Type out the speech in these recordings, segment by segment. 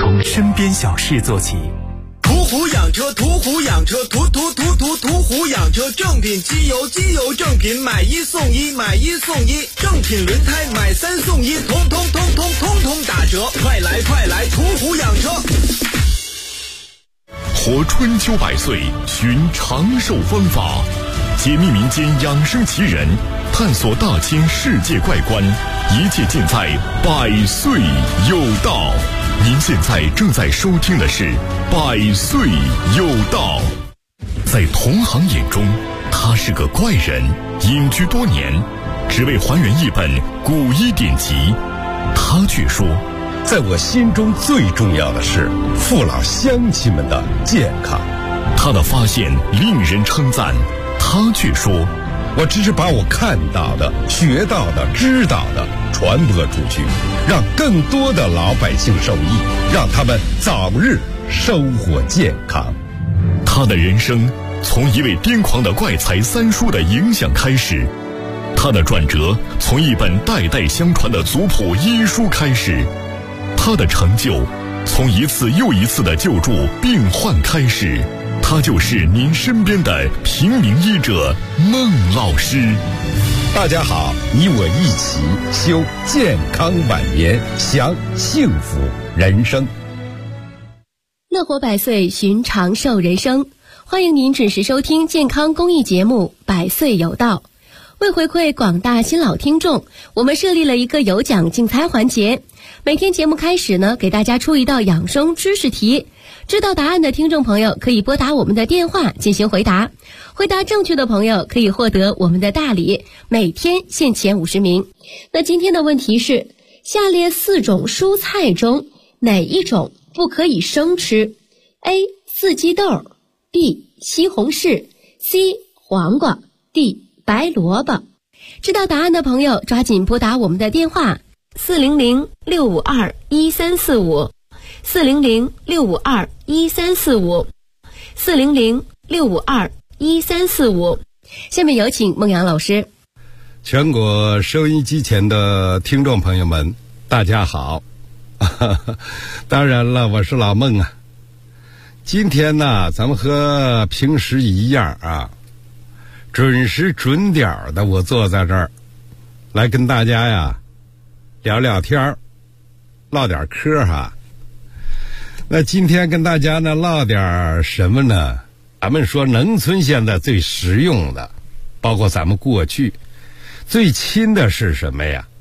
从身边小事做起。 途虎养车，途虎养车，途虎养车，正品机油，机油正品，买一送一，买一送一，正品轮胎买3送1，通打折，快来，途虎养车。 活春秋百岁，寻长寿方法，解密民间养生奇人，探索大千世界怪观，一切尽在百岁有道。您现在正在收听的是百岁有道。在同行眼中，他是个怪人，隐居多年，只为还原一本古医典籍。他却说， 在我心中最重要的是父老乡亲们的健康。 他的发现令人称赞，他却说， 我只是把我看到的、学到的、知道的传播出去，让更多的老百姓受益，让他们早日收获健康。 他的人生从一位癫狂的怪才三叔的影响开始，他的转折从一本代代相传的族谱医书开始，他的成就从一次又一次的救助病患开始。他就是您身边的平民医者孟老师。 大家好，你我一起修健康晚年，享幸福人生。 乐活百岁，寻长寿人生。欢迎您准时收听健康公益节目《百岁有道》。为回馈广大新老听众，我们设立了一个有奖竞猜环节。每天节目开始呢，给大家出一道养生知识题。知道答案的听众朋友可以拨打我们的电话进行回答，回答正确的朋友可以获得我们的大礼，每天限前50名。那今天的问题是，下列4种蔬菜中哪一种不可以生吃？ A. 四季豆， B. 西红柿， C. 黄瓜， D. 白萝卜。知道答案的朋友抓紧拨打我们的电话400-652-1345 400-652-1345 400-652-1345。下面有请孟阳老师。 全国收音机前的听众朋友们，大家好。当然了，我是老孟啊。今天呢，咱们和平时一样啊，准时准点的，我坐在这儿来跟大家呀聊聊天，唠点嗑哈。那今天跟大家呢唠点什么呢？咱们说农村现在最实用的，包括咱们过去最亲的是什么呀？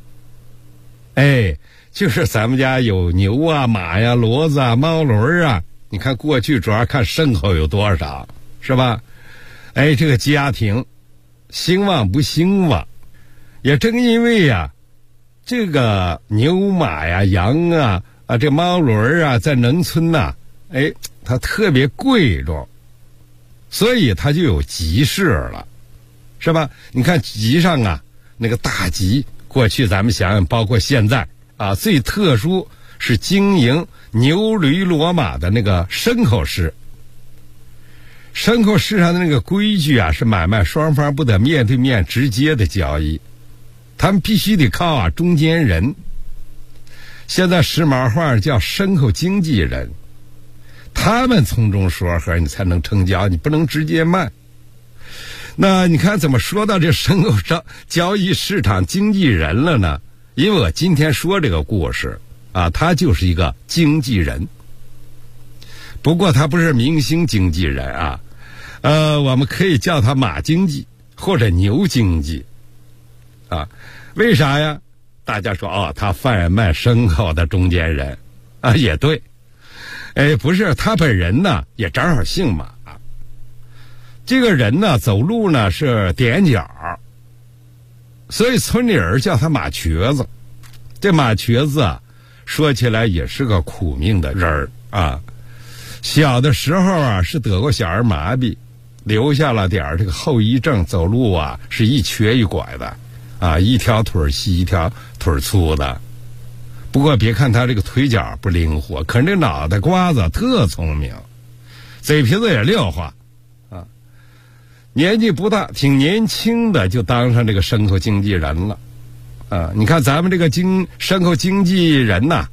就是咱们家有牛啊、马呀、骡子啊、猫轮啊。你看过去主要看牲口有多少，是吧？这个家庭兴旺不兴旺，也正因为呀，这个牛马呀、羊啊、这猫轮啊，在农村呐，它特别贵重，所以它就有集市了，是吧？你看集上啊，那个大集，过去咱们想想，包括现在啊，最特殊是经营牛驴骡马的那个牲口市。牲口市场的那个规矩啊，是买卖双方不得面对面直接的交易，他们必须得靠中间人。现在时髦话叫牲口经纪人，他们从中说和，你才能成交，你不能直接卖。那你看怎么说到这牲口交易市场经纪人了呢？因为我今天说这个故事啊，他就是一个经纪人，不过他不是明星经纪人啊，我们可以叫他马经济或者牛经济啊。为啥呀？大家说他贩卖牲口的中间人啊，也对。不是，他本人呢也正好姓马。这个人呢走路呢是踮脚，所以村里人叫他马瘸子。这马瘸子啊，说起来也是个苦命的人啊。小的时候啊是得过小儿麻痹，留下了点这个后遗症，走路啊是一瘸一拐的啊，一条腿细一条腿粗的。不过别看他这个腿脚不灵活，可是这脑袋瓜子特聪明，嘴皮子也溜滑啊。年纪不大，挺年轻的就当上这个牲口经纪人了啊。你看咱们这个牲口经纪人呐，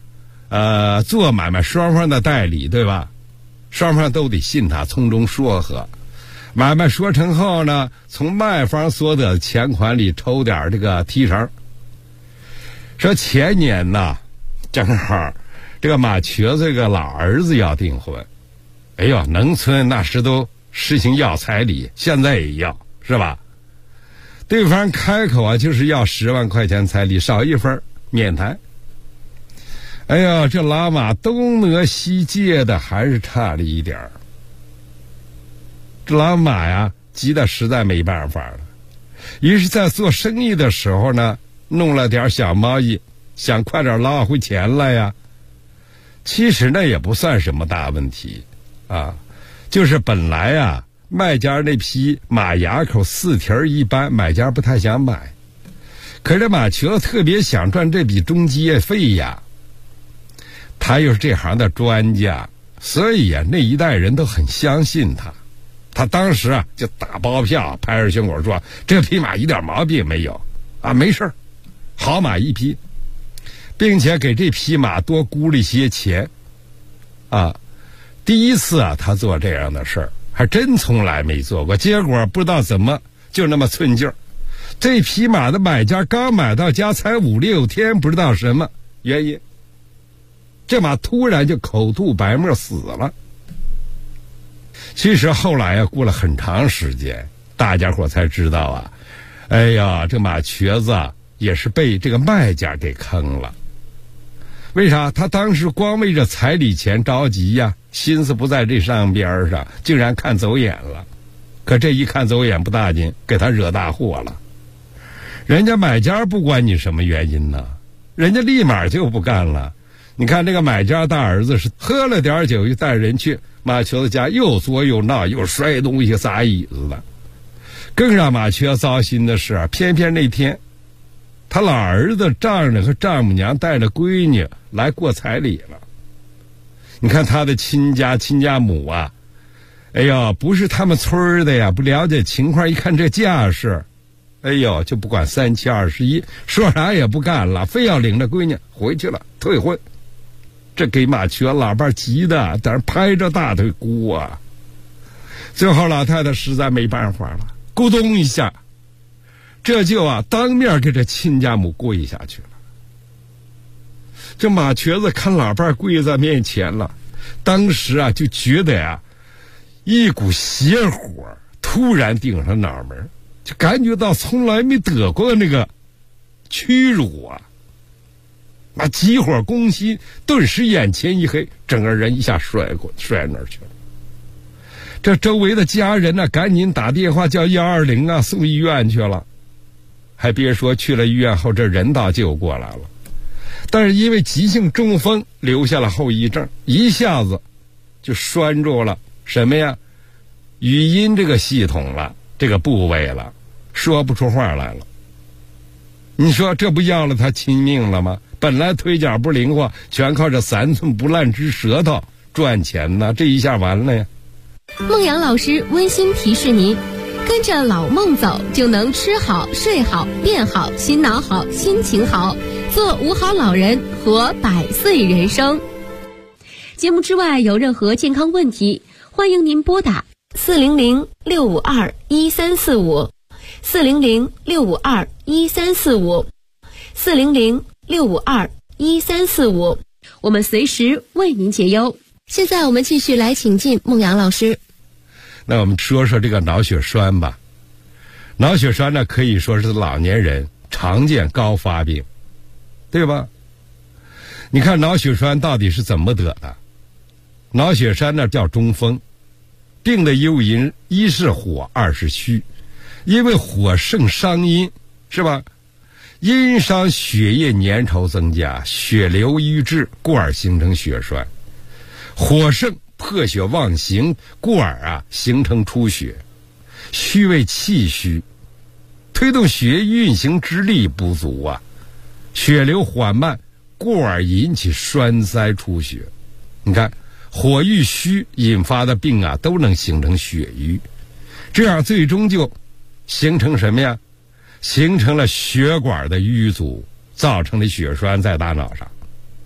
做买卖双方的代理，对吧？双方都得信他，从中说和。买卖说成后呢，从卖方所得的钱款里抽点这个提成。说前年呢，正好这个马瘸子这个老儿子要订婚，哎呦，农村那时都实行要彩礼，现在也要，是吧？对方开口啊，就是要10万块钱彩礼，少一分免谈。哎呀，这老马东挪西借的，还是差了一点儿。这老马呀，急得实在没办法了，于是在做生意的时候呢，弄了点小贸易，想快点捞回钱来呀。其实那也不算什么大问题啊，就是本来啊，卖家那匹马牙口4蹄一般，买家不太想买，可是马瘸子特别想赚这笔中介费呀。他又是这行的专家，所以啊，那一代人都很相信他。他当时啊，就打包票，拍着胸口说：“这匹马一点毛病没有啊，没事儿，好马一匹，并且给这匹马多估了一些钱。”啊，第一次啊，他做这样的事儿，还真从来没做过。结果不知道怎么就那么寸劲儿，这匹马的买家刚买到家才5、6天，不知道什么原因，这马突然就口吐白沫死了。其实后来啊，过了很长时间，大家伙才知道啊，哎呀，这马瘸子啊，也是被这个卖家给坑了。为啥？他当时光为这彩礼钱着急呀，心思不在这上边上，竟然看走眼了。可这一看走眼不大紧，给他惹大祸了。人家买家不管你什么原因呢，人家立马就不干了。你看这个买家大儿子是喝了点酒，又带人去马瘸子家，又作又闹，又摔东西砸椅子的。更让马瘸子糟心的是，偏偏那天他老儿子丈人和丈母娘带着闺女来过彩礼了。你看他的亲家母啊，哎呦，不是他们村的呀，不了解情况，一看这架势，哎呦，就不管3七21，说啥也不干了，非要领着闺女回去了，退婚。这给马瘸老伴急的，在那拍着大腿哭啊。最后老太太实在没办法了，咕咚一下，这就啊当面给这亲家母跪下去了。这马瘸子看老伴跪在面前了，当时啊就觉得呀，一股邪火突然顶上脑门，就感觉到从来没得过的那个屈辱啊。那急火攻心，顿时眼前一黑，整个人一下摔那儿去了。这周围的家人呢，赶紧打电话叫120啊，送医院去了。还别说，去了医院后，这人倒救过来了，但是因为急性中风留下了后遗症，一下子就拴住了什么呀？语音这个系统了，这个部位了，说不出话来了。你说这不要了他亲命了吗？本来腿脚不灵活，全靠这3寸不烂之舌头赚钱呢，这一下完了呀。 孟阳老师温馨提示您，跟着老孟走，就能吃好睡好变好，心脑好心情好，做5好老人，活100岁人生。节目之外有任何健康问题，欢迎您拨打400-652-1345 400-652-1345 400-652-1345，我们随时为您解忧。现在我们继续来请进孟阳老师。 那我们说说这个脑血栓吧。脑血栓呢，可以说是老年人常见高发病，对吧？你看脑血栓到底是怎么得的？脑血栓呢叫中风，病的诱因一是火，二是虚。因为火盛伤阴，是吧？阴伤血液粘稠增加，血流瘀滞，故而形成血栓。火盛破血妄行，故而啊形成出血。虚为气虚，推动血液运行之力不足啊，血流缓慢，故而引起栓塞出血。你看火郁虚引发的病啊，都能形成血瘀，这样最终就形成什么呀？形成了血管的淤阻，造成了血栓在大脑上。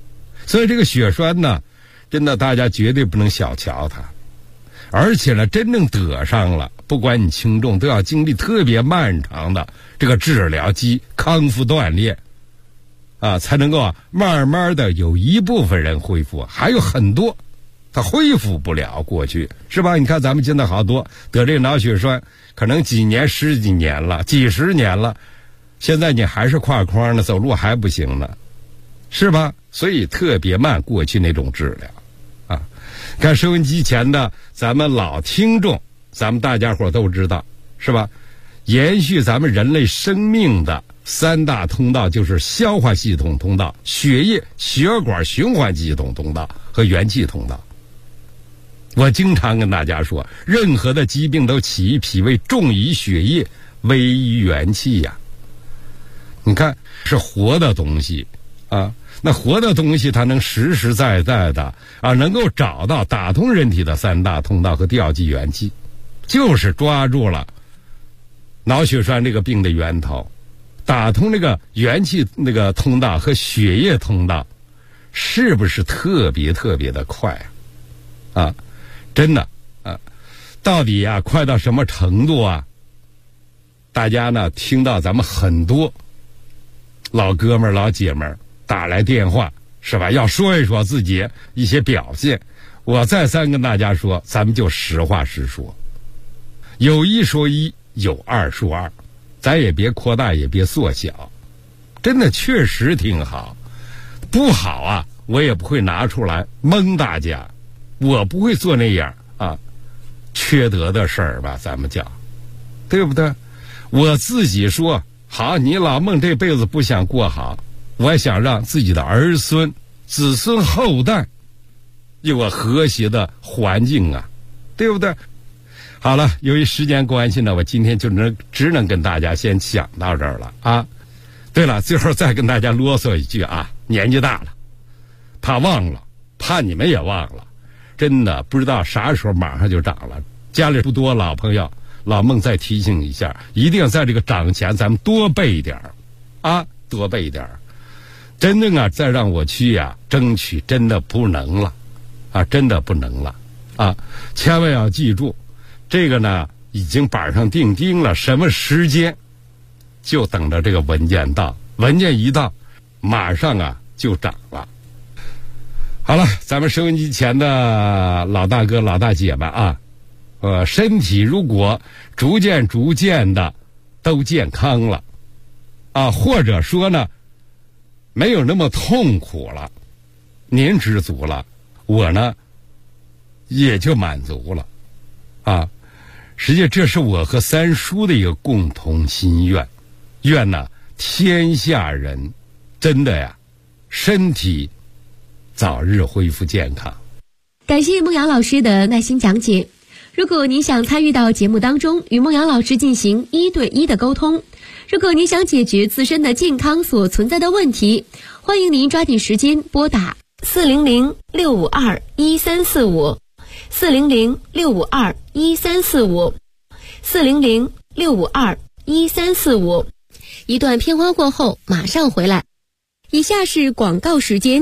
所以这个血栓呢，真的大家绝对不能小瞧它。而且呢，真正得上了，不管你轻重，都要经历特别漫长的这个治疗及康复锻炼才能够慢慢的有一部分人恢复，还有很多他恢复不了过去，是吧？你看咱们现在好多得这个脑血栓，可能几年、十几年了、几十年了，现在你还是挎筐呢，走路还不行呢，是吧？所以特别慢过去那种治疗。看收音机前的咱们老听众，咱们大家伙都知道，是吧？延续咱们人类生命的三大通道，就是消化系统通道、血液血管循环系统通道和元气通道。我经常跟大家说，任何的疾病都起于脾胃，重于血液，危于元气呀。你看，是活的东西那活的东西它能实实在在的能够找到打通人体的三大通道和调剂元气，就是抓住了脑血栓这个病的源头，打通这个元气那个通道和血液通道，是不是特别特别的快真的到底快到什么程度大家呢听到咱们很多老哥们儿老姐们儿打来电话，是吧？要说一说自己一些表现。我再三跟大家说，咱们就实话实说，有一说一，有二说二，咱也别扩大，也别缩小。真的确实挺好，不好我也不会拿出来蒙大家，我不会做那样缺德的事儿吧，咱们讲，对不对？我自己说好，你老孟这辈子不想过好，我想让自己的儿孙、子孙后代有个和谐的环境对不对？好了，由于时间关系呢，我今天就只能跟大家先讲到这儿了对了，最后再跟大家啰嗦一句年纪大了，怕忘了，怕你们也忘了，真的不知道啥时候马上就长了。家里不多老朋友，老孟再提醒一下，一定要在这个长前咱们多备一点多备一点。真正再让我去争取真的不能了真的不能了千万要记住，这个呢已经板上钉钉了，什么时间就等着这个文件到，文件一到马上就长了。好了，咱们收音机前的老大哥老大姐们身体如果逐渐的都健康了或者说呢没有那么痛苦了，您知足了，我呢也就满足了实际这是我和三叔的一个共同心愿，愿呢天下人真的身体早日恢复健康。 感谢孟阳老师的耐心讲解。如果您想参与到节目当中，与孟阳老师进行1对1的沟通，如果您想解决自身的健康所存在的问题，欢迎您抓紧时间拨打400-652-1345 400-652-1345 400-652-1345。一段片花过后马上回来。以下是广告时间。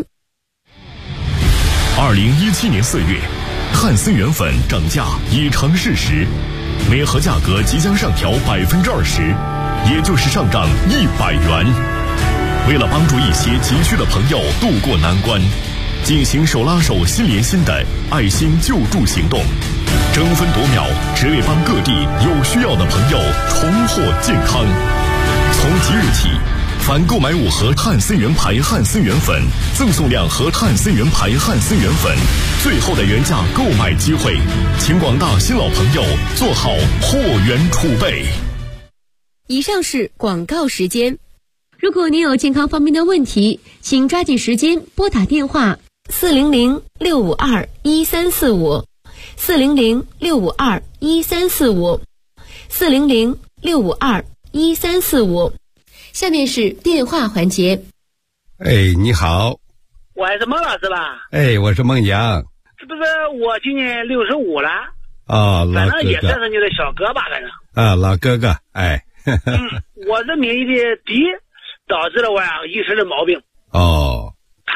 2017年4月，汉森源粉涨价已成事实，每盒价格即将上调20%，也就是上涨100元。为了帮助一些急需的朋友渡过难关，进行手拉手心连心的爱心救助行动，争分夺秒，只为帮各地有需要的朋友重获健康。从即日起，凡购买5盒汉森源牌汉森源粉，赠送2盒汉森源牌汉森源粉，最后的原价购买机会，请广大新老朋友做好货源储备。 以上是广告时间。如果您有健康方面的问题，请抓紧时间拨打电话400-652-1345 400-652-1345 400-652-1345。下面是电话环节。 你好。 我是孟老师吧？ 我是孟阳。 是不是我今年65了？ 老哥哥。 反正也算是你的小哥吧，反正。 老哥哥， 我这免疫力低，导致了我一身的毛病。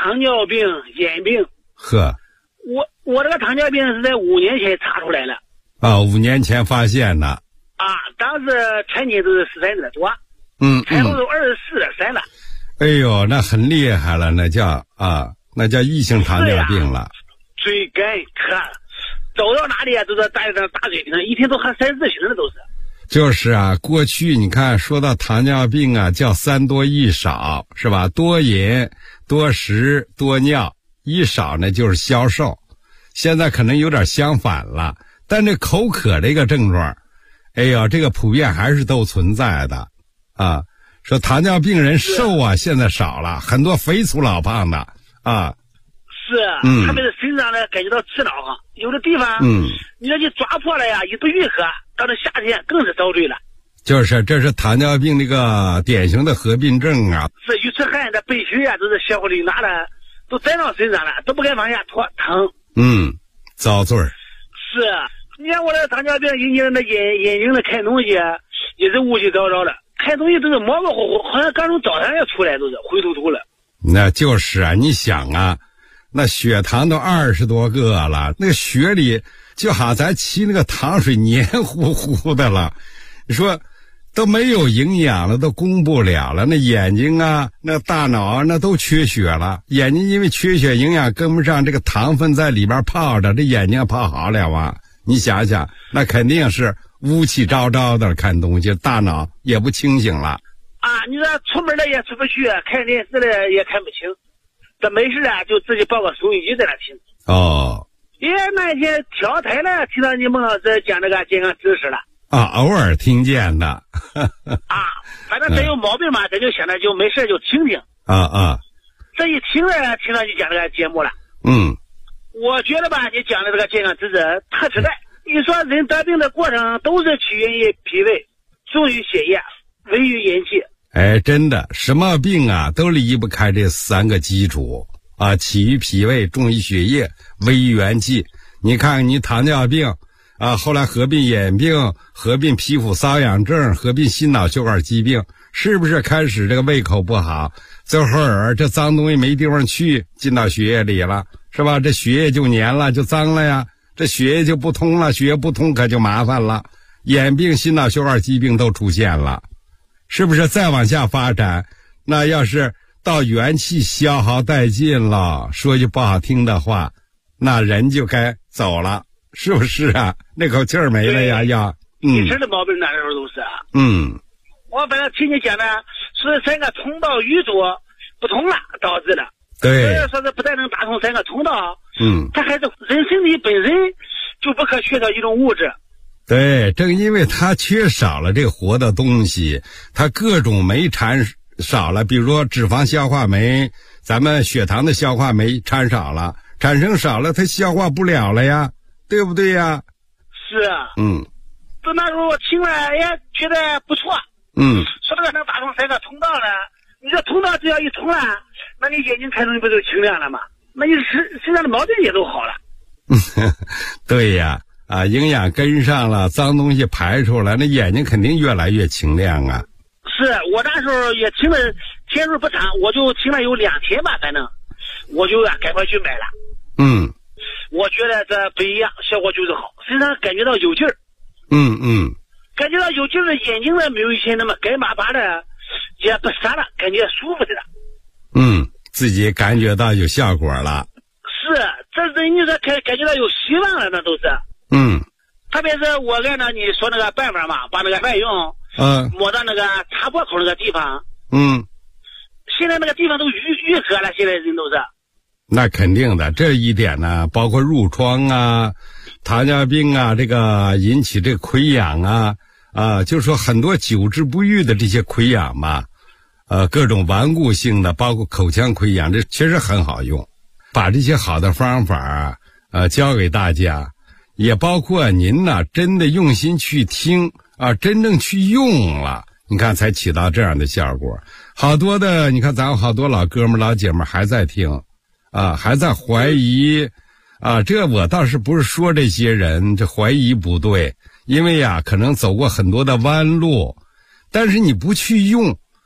糖尿病、眼病。 呵， 我这个糖尿病是在5年前查出来了。 啊，5年前发现的。 啊，当时产检都是13点多。产后都24.3了。 哎呦，那很厉害了，那叫异型糖尿病了。 嘴干渴，走到哪里啊都是大嘴瓶，一天都喝3-4瓶的都是。 就是啊，过去你看说到糖尿病啊，叫3多1少，是吧？多饮、多食、多尿，一少呢就是消瘦。现在可能有点相反了，但这口渴这个症状，哎呦，这个普遍还是都存在的啊。说糖尿病人瘦啊，现在少了，很多肥粗老胖的啊。 是，他们的身上呢感觉到刺挠哈，有的地方，你说你抓破了呀，也不愈合，到了夏天更是遭罪了。 就是这是糖尿病这个典型的合并症啊。 是鱼出汗的背皮呀，都是血乎里拿的，都粘到身上了，都不敢往下拖，疼。 遭罪。 是，你看我这个糖尿病引起的那眼睛的看东西也是乌七糟糟的，看东西都是模模糊糊，好像刚从澡堂要出来，都是灰秃秃了。那就是啊，你想啊，那血糖都20多个了，那个血里就好像咱沏那个糖水黏糊糊的了，你说都没有营养了，都供不了了。那眼睛啊，那大脑啊，那都缺血了。眼睛因为缺血，营养跟不上，这个糖分在里边泡着，这眼睛泡好了啊。你想想，那肯定是乌气昭昭的看东西，大脑也不清醒了。啊，你说出门了也出不去，看电视了也看不清，这没事啊就自己抱个收音机在那听。哦，因为那天调台了，听到你孟老师讲这个健康知识了。啊，偶尔听见的。啊，反正咱有毛病嘛，咱就想着就没事就听听。这一听了，听到你讲这个节目了。我觉得吧，你讲的这个健康知识特实在。你说人得病的过程都是起源于脾胃，重于血液，微于元气。哎，真的，什么病啊都离不开这3个基础啊，起于脾胃，重于血液，微于元气。你看你糖尿病啊，后来合并眼病，合并皮肤瘙痒症，合并心脑血管疾病，是不是开始这个胃口不好，最后这脏东西没地方去，进到血液里了，是吧？这血液就黏了，就脏了呀，这血液就不通了，血液不通可就麻烦了，眼病、心脑血管疾病都出现了，是不是？再往下发展，那要是到元气消耗殆尽了，说句不好听的话，那人就该走了，是不是啊？那口气儿没了呀，要一身的毛病那时候都是。我反正听你讲的是3个通道淤阻不通了导致的。对，所以说是不但能打通3个通道，它还是人身体本身就不可缺少一种物质。对，正因为它缺少了这活的东西，它各种酶产少了，比如说脂肪消化酶，咱们血糖的消化酶产少了，产生少了，它消化不了了呀，对不对呀？是啊。就那时候我听了也觉得不错。说这个能打通3个通道呢，你这通道只要一通了，那你眼睛看东西不就清亮了吗？那你身上的毛病也都好了。对呀，啊，营养跟上了，脏东西排出来，那眼睛肯定越来越清亮啊。是我那时候也听了，天数不长，我就听了有2天吧，反正我就赶快去买了。我觉得这不一样，效果就是好，身上感觉到有劲儿。感觉到有劲儿的，眼睛呢没有以前那么干巴巴的，也不傻了，感觉舒服的了。自己感觉到有效果了。是，这人你说感觉到有希望了，那都是。特别是我按照你说那个办法嘛，把那个外用抹到那个插播口那个地方。现在那个地方都愈合了，现在人都是。那肯定的，这一点呢，包括褥疮啊、糖尿病啊，这个引起这个溃疡啊，就是说很多久治不愈的这些溃疡嘛，各种顽固性的，包括口腔溃疡，这确实很好用。把这些好的方法教给大家，也包括您呢，真的用心去听啊，真正去用了，你看才起到这样的效果。好多的，你看咱好多老哥们老姐们还在听啊，还在怀疑啊，这我倒是不是说这些人这怀疑不对，因为呀可能走过很多的弯路，但是你不去用，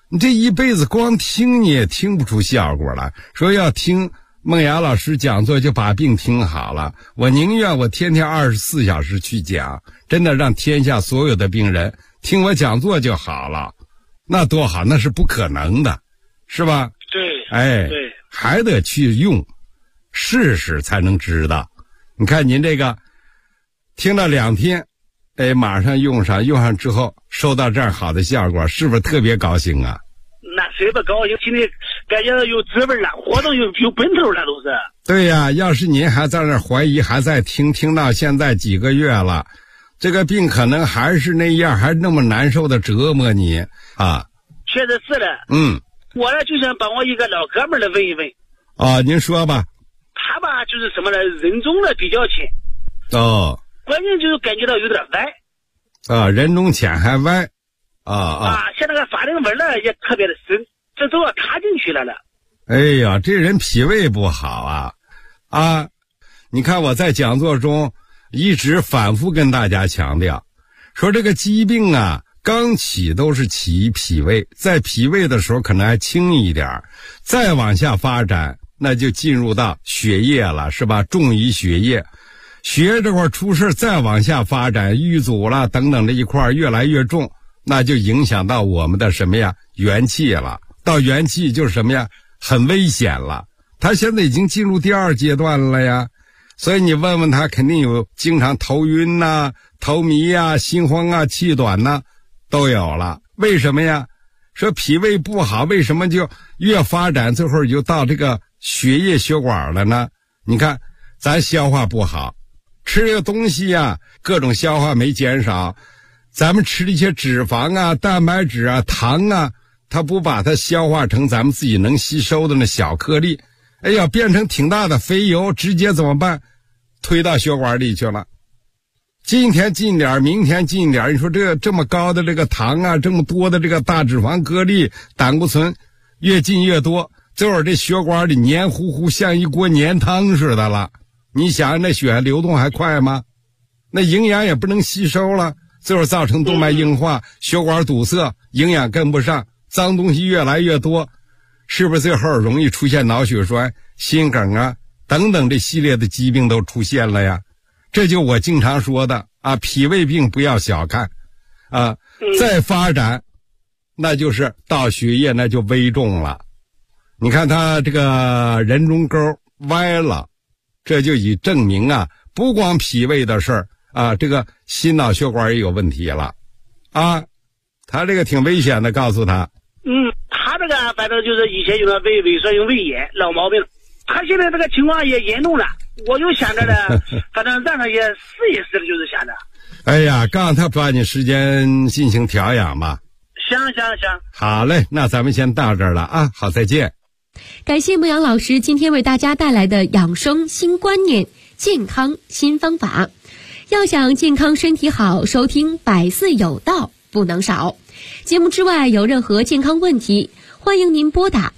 你这一辈子光听你也听不出效果来。说要听孟雅老师讲座就把病听好了，我宁愿我天天24小时去讲，真的让天下所有的病人听我讲座就好了，那多好，那是不可能的，是吧？ 对，对， 还得去用，试试才能知道。你看您这个听了2天，马上用上之后收到这样好的效果，是不是特别高兴啊？ 那谁不高兴？心里感觉有滋味了，活动有奔头了，都是。 对呀，要是您还在那怀疑，还在听到现在几个月了，这个病可能还是那样，还那么难受的折磨你啊。 确实是的。我呢就想帮我一个老哥们儿来问一问。 您说吧。 他吧就是什么呢？人中呢比较浅。关键就是感觉到有点歪。人中浅还歪。像那个法令纹呢也特别的深，这都要塌进去了。 哎呀，这人脾胃不好啊！你看我在讲座中一直反复跟大家强调，说这个疾病啊，刚起都是起脾胃，在脾胃的时候可能还轻一点，再往下发展，那就进入到血液了，是吧？重于血液，血液这块出事，再往下发展，瘀阻了等等这一块越来越重。那就影响到我们的什么呀？元气了。到元气就是什么呀？很危险了。他现在已经进入第2阶段了呀。所以你问问他，肯定有经常头晕呐、头迷啊、心慌啊、气短呐，都有了。为什么呀？说脾胃不好，为什么就越发展最后就到这个血液血管了呢？你看咱消化不好，吃这个东西呀，各种消化没减少，咱们吃的一些脂肪啊、蛋白质啊、糖啊，它不把它消化成咱们自己能吸收的那小颗粒，变成挺大的肥油，直接怎么办？推到血管里去了。今天进点，明天进点，你说这么高的这个糖啊，这么多的这个大脂肪颗粒、胆固醇，越进越多，最后这血管里黏糊糊，像一锅黏汤似的了。你想那血流动还快吗？那营养也不能吸收了，最后造成动脉硬化、血管堵塞，营养跟不上，脏东西越来越多，是不是最后容易出现脑血栓、心梗啊等等这系列的疾病都出现了呀？这就我经常说的脾胃病不要小看再发展那就是到血液那就危重了。你看他这个人中沟歪了，这就已证明不光脾胃的事儿这个心脑血管也有问题了他这个挺危险的，告诉他。 他这个反正就是以前有了胃酸性胃炎老毛病，他现在这个情况也严重了，我就想着呢反正让他也试一试了，就是想着。 哎呀，告诉他抓紧时间进行调养吧。 行。 好嘞，那咱们先到这儿了好，再见。 感谢牧羊老师今天为大家带来的养生新观念、健康新方法。要想健康身体好，收听百岁有道不能少。节目之外有任何健康问题，欢迎您拨打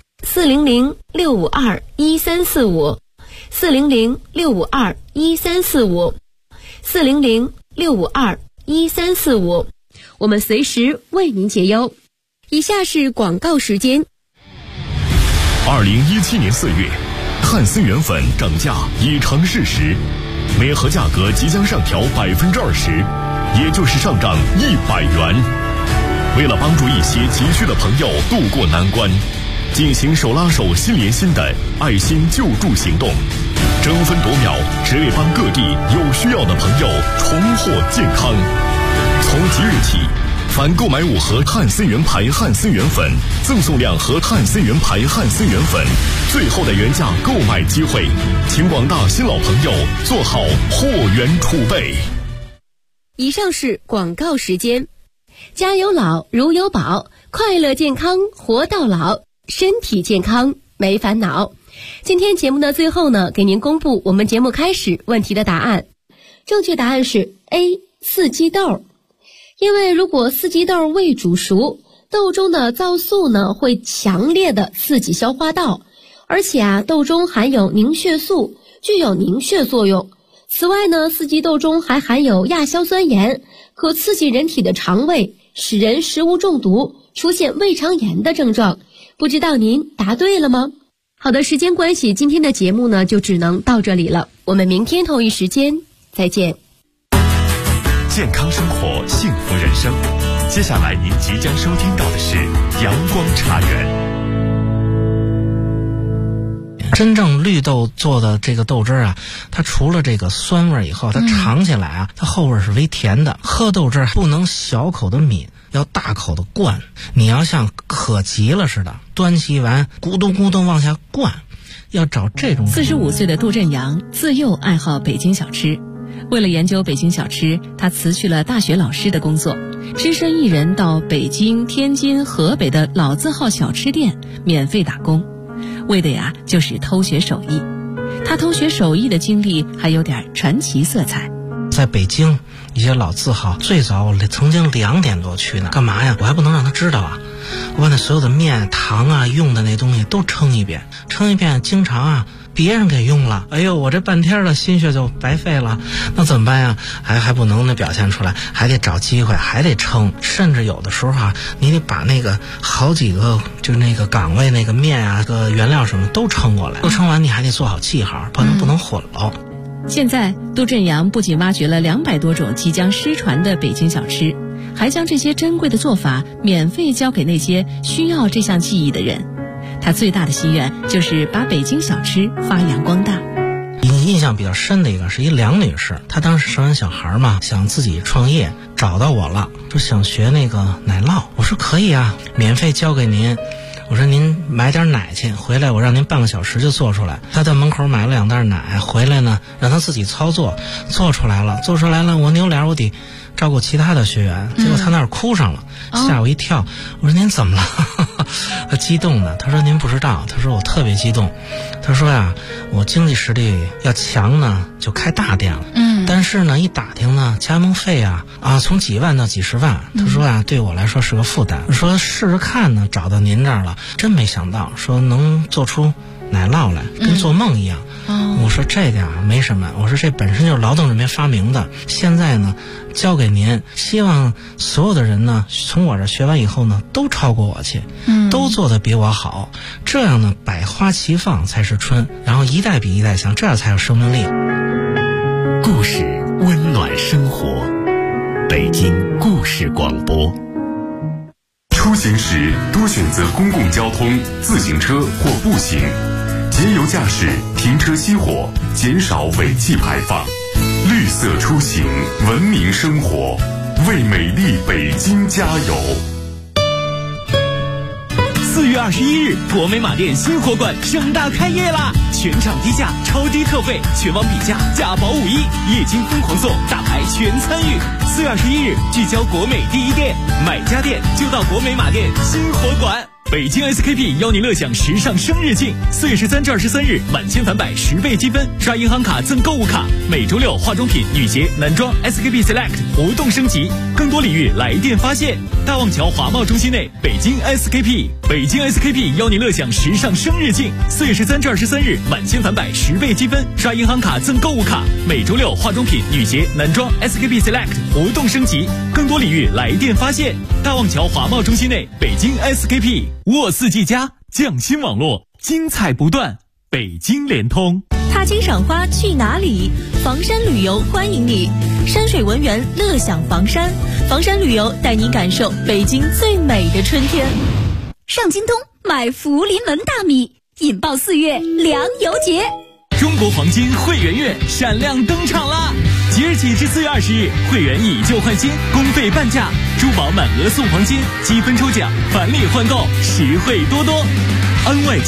400-652-1345 400-652-1345 400-652-1345，我们随时为您解忧。以下是广告时间。 2017年4月，汉森源粉涨价已成事实，每盒价格即将上调20%，也就是上涨100元。为了帮助一些急需的朋友渡过难关，进行手拉手心连心的爱心救助行动，争分夺秒，只为帮各地有需要的朋友重获健康。从即日起，凡购买5盒汉森源牌汉森源粉，赠送2盒汉森源牌汉森源粉，最后的原价购买机会，请广大新老朋友做好货源储备。 以上是广告时间。家有老如有宝，快乐健康活到老，身体健康没烦恼。今天节目的最后呢，给您公布我们节目开始问题的答案。正确答案是 A 四季豆。因为如果四季豆未煮熟，豆中的皂素呢会强烈的刺激消化道，而且豆中含有凝血素，具有凝血作用。此外呢，四季豆中还含有亚硝酸盐，可刺激人体的肠胃， 使人食物中毒，出现胃肠炎的症状。不知道您答对了吗？好的，时间关系，今天的节目呢就只能到这里了。我们明天同一时间再见。 健康生活，幸福人生。接下来您即将收听到的是阳光茶园。 真正绿豆做的这个豆汁啊，它除了这个酸味以后，它尝起来啊，它后味是微甜的。喝豆汁不能小口的抿，要大口的灌。你要像渴急了似的，端起完咕咚咕咚往下灌，要找这种。 45岁的杜振阳自幼爱好北京小吃，为了研究北京小吃，他辞去了大学老师的工作，只身一人到北京、天津、河北的老字号小吃店免费打工，为的呀就是偷学手艺。他偷学手艺的经历还有点传奇色彩。 在北京一些老字号，最早我曾经2点多去呢，干嘛呀？我还不能让他知道啊！我把那所有的面、糖啊、用的那东西都称一遍，经常啊别人给用了，哎呦，我这半天的心血就白费了，那怎么办呀？还不能表现出来，还得找机会，还得称，甚至有的时候啊，你得把那个好几个就那个岗位那个面啊、个原料什么都称过来，都称完你还得做好记号，不能混了。 现在杜振阳不仅挖掘了200多种即将失传的北京小吃，还将这些珍贵的做法免费教给那些需要这项技艺的人。他最大的心愿就是把北京小吃发扬光大。 印象比较深的一个是一梁女士，她当时生完小孩嘛，想自己创业，找到我了，说想学那个奶酪。我说可以啊，免费教给您。我说您买点奶去，回来我让您半个小时就做出来。他在门口买了2袋奶，回来呢让他自己操作，做出来了，我扭脸我得照顾其他的学员，结果他那儿哭上了，吓我一跳。我说您怎么了？他激动的，他说您不知道，他说我特别激动。他说呀，我经济实力要强呢，就开大店了。但是呢，一打听呢，加盟费啊从几万到几十万。他说啊，对我来说是个负担。说试试看呢，找到您这儿了，真没想到，说能做出奶酪来，跟做梦一样。我说这个没什么，我说这本身就是劳动人民发明的，现在呢交给您，希望所有的人呢从我这学完以后呢都超过我去，都做得比我好，这样呢百花齐放才是春，然后一代比一代强，这样才有生命力。 故事温暖生活，北京故事广播。 出行时多选择公共交通、自行车或步行，节油驾驶，停车熄火，减少尾气排放。绿色出行，文明生活，为美丽北京加油。 4月21日，国美马店新火馆盛大开业啦！全场低价，超低特费，全网比价，价保51，液晶疯狂送，大牌全参与。4月21日，聚焦国美第一店，买家电就到国美马店新火馆。北京 SKP 邀您乐享时尚生日庆，4月13至23日，满千返百10倍积分，刷银行卡赠购物卡。每周6化妆品、女鞋、男装 SKP Select 活动升级，更多礼遇来电发现。大望桥华贸中心内，北京 SKP， 北京 SKP 邀您乐享时尚生日庆，4月13至23日，满千返百10倍积分，刷银行卡赠购物卡。每周6化妆品、女鞋、男装 SKP Select 活动升级，更多礼遇来电发现。大望桥华贸中心内，北京 SKP。沃四 G 家匠心网络，精彩不断。北京联通， 踏青赏花去哪里？房山旅游欢迎你，山水文园乐享房山，房山旅游带你感受北京最美的春天。 上京东买福临门大米，引爆4月粮油节。 中国黄金会员月闪亮登场啦！即日起至4月20日，会员以旧换新，公费半价，珠宝满额送黄金，积分抽奖，返利换购，实惠多多。安外